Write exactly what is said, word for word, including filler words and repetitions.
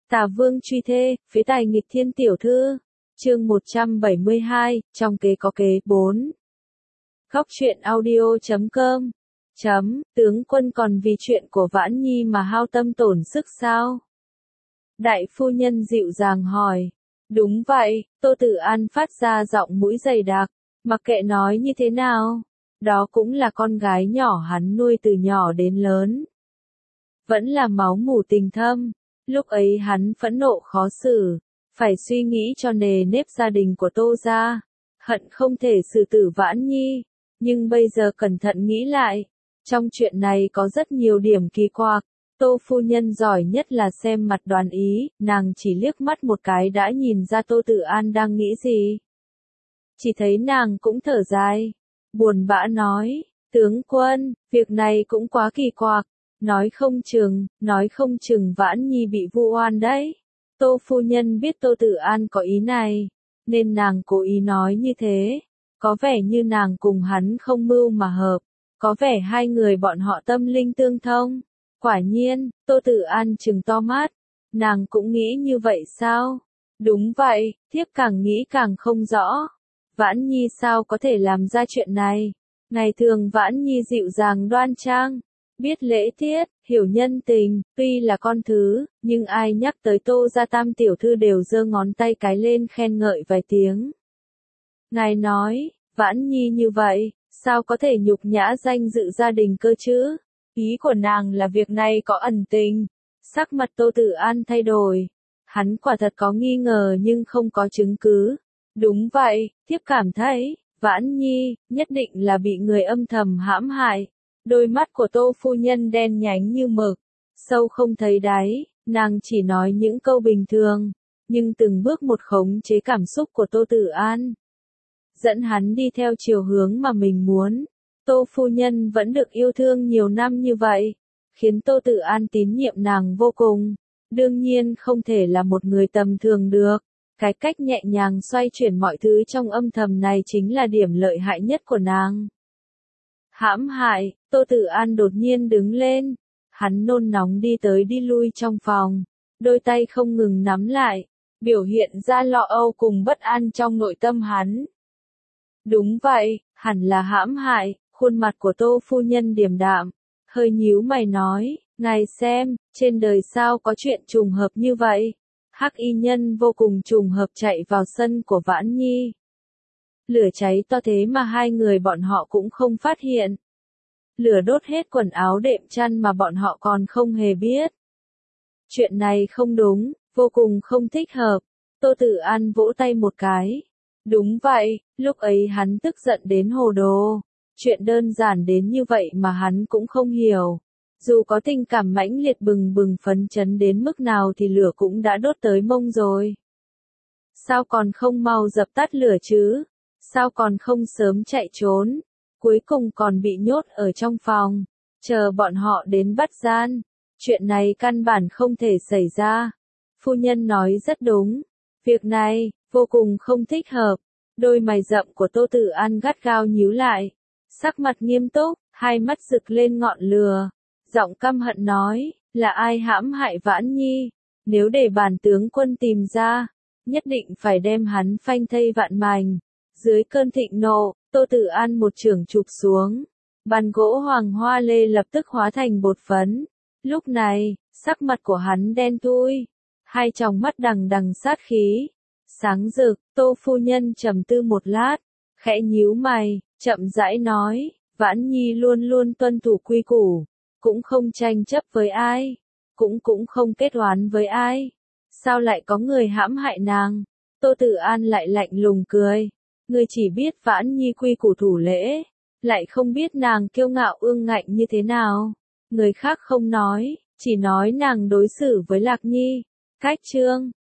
Tà Vương truy thê, phế tài nghịch thiên tiểu thư. Chương một trăm bảy mươi hai, trong kế có kế, bốn. Góc truyện audio chấm com. Chấm, tướng quân còn vì chuyện của Vãn Nhi mà hao tâm tổn sức sao? Đại phu nhân dịu dàng hỏi. Đúng vậy, Tô Tử An phát ra giọng mũi dày đặc, mặc kệ nói như thế nào. Đó cũng là con gái nhỏ hắn nuôi từ nhỏ đến lớn. Vẫn là máu mủ tình thâm. Lúc ấy hắn phẫn nộ khó xử, phải suy nghĩ cho nề nếp gia đình của Tô gia, hận không thể xử tử Vãn Nhi, nhưng bây giờ cẩn thận nghĩ lại, trong chuyện này có rất nhiều điểm kỳ quặc. Tô phu nhân giỏi nhất là xem mặt đoán ý, nàng chỉ liếc mắt một cái đã nhìn ra Tô Tử An đang nghĩ gì. Chỉ thấy nàng cũng thở dài, buồn bã nói, tướng quân, việc này cũng quá kỳ quặc. Nói không chừng, nói không chừng Vãn Nhi bị vu oan đấy. Tô phu nhân biết Tô Tử An có ý này, nên nàng cố ý nói như thế. Có vẻ như nàng cùng hắn không mưu mà hợp, có vẻ hai người bọn họ tâm linh tương thông. Quả nhiên, Tô Tử An trừng to mắt, nàng cũng nghĩ như vậy sao? Đúng vậy, thiếp càng nghĩ càng không rõ. Vãn Nhi sao có thể làm ra chuyện này? Ngày thường Vãn Nhi dịu dàng đoan trang, biết lễ tiết, hiểu nhân tình, tuy là con thứ, nhưng ai nhắc tới Tô gia tam tiểu thư đều giơ ngón tay cái lên khen ngợi vài tiếng. Ngài nói, Vãn Nhi như vậy, sao có thể nhục nhã danh dự gia đình cơ chứ? Ý của nàng là việc này có ẩn tình. Sắc mặt Tô Tử An thay đổi. Hắn quả thật có nghi ngờ nhưng không có chứng cứ. Đúng vậy, thiếp cảm thấy, Vãn Nhi, nhất định là bị người âm thầm hãm hại. Đôi mắt của Tô phu nhân đen nhánh như mực, sâu không thấy đáy, nàng chỉ nói những câu bình thường, nhưng từng bước một khống chế cảm xúc của Tô Tử An. Dẫn hắn đi theo chiều hướng mà mình muốn. Tô phu nhân vẫn được yêu thương nhiều năm như vậy, khiến Tô Tử An tín nhiệm nàng vô cùng. Đương nhiên không thể là một người tầm thường được. Cái cách nhẹ nhàng xoay chuyển mọi thứ trong âm thầm này chính là điểm lợi hại nhất của nàng. Hãm hại, Tô Tử An đột nhiên đứng lên. Hắn nôn nóng đi tới đi lui trong phòng, đôi tay không ngừng nắm lại, biểu hiện ra lo âu cùng bất an trong nội tâm hắn. Đúng vậy, hẳn là hãm hại. Khuôn mặt của Tô phu nhân điềm đạm, hơi nhíu mày nói, ngài xem, trên đời sao có chuyện trùng hợp như vậy. Hắc y nhân vô cùng trùng hợp chạy vào sân của Vãn Nhi. Lửa cháy to thế mà hai người bọn họ cũng không phát hiện. Lửa đốt hết quần áo đệm chăn mà bọn họ còn không hề biết. Chuyện này không đúng, vô cùng không thích hợp. Tô Tử An vỗ tay một cái. Đúng vậy, lúc ấy hắn tức giận đến hồ đồ. Chuyện đơn giản đến như vậy mà hắn cũng không hiểu. Dù có tình cảm mãnh liệt bừng bừng phấn chấn đến mức nào thì lửa cũng đã đốt tới mông rồi. Sao còn không mau dập tắt lửa chứ? Sao còn không sớm chạy trốn? Cuối cùng còn bị nhốt ở trong phòng, chờ bọn họ đến bắt gian. Chuyện này căn bản không thể xảy ra. Phu nhân nói rất đúng. Việc này, vô cùng không thích hợp. Đôi mày rậm của Tô Tử An gắt gao nhíu lại. Sắc mặt nghiêm túc, hai mắt rực lên ngọn lửa. Giọng căm hận nói, là ai hãm hại Vãn Nhi? Nếu để bản tướng quân tìm ra, nhất định phải đem hắn phanh thây vạn mảnh. Dưới cơn thịnh nộ, Tô Tử An một chưởng chụp xuống. Bàn gỗ hoàng hoa lê lập tức hóa thành bột phấn. Lúc này, sắc mặt của hắn đen thui. Hai tròng mắt đằng đằng sát khí. Sáng rực, Tô phu nhân trầm tư một lát. Khẽ nhíu mày, chậm rãi nói, Vãn Nhi luôn luôn tuân thủ quy củ. Cũng không tranh chấp với ai. Cũng cũng không kết oán với ai. Sao lại có người hãm hại nàng? Tô Tử An lại lạnh lùng cười. Ngươi chỉ biết Vãn Nhi quy củ thủ lễ, lại không biết nàng kiêu ngạo ương ngạnh như thế nào. Người khác không nói, chỉ nói nàng đối xử với Lạc Nhi. Cách chương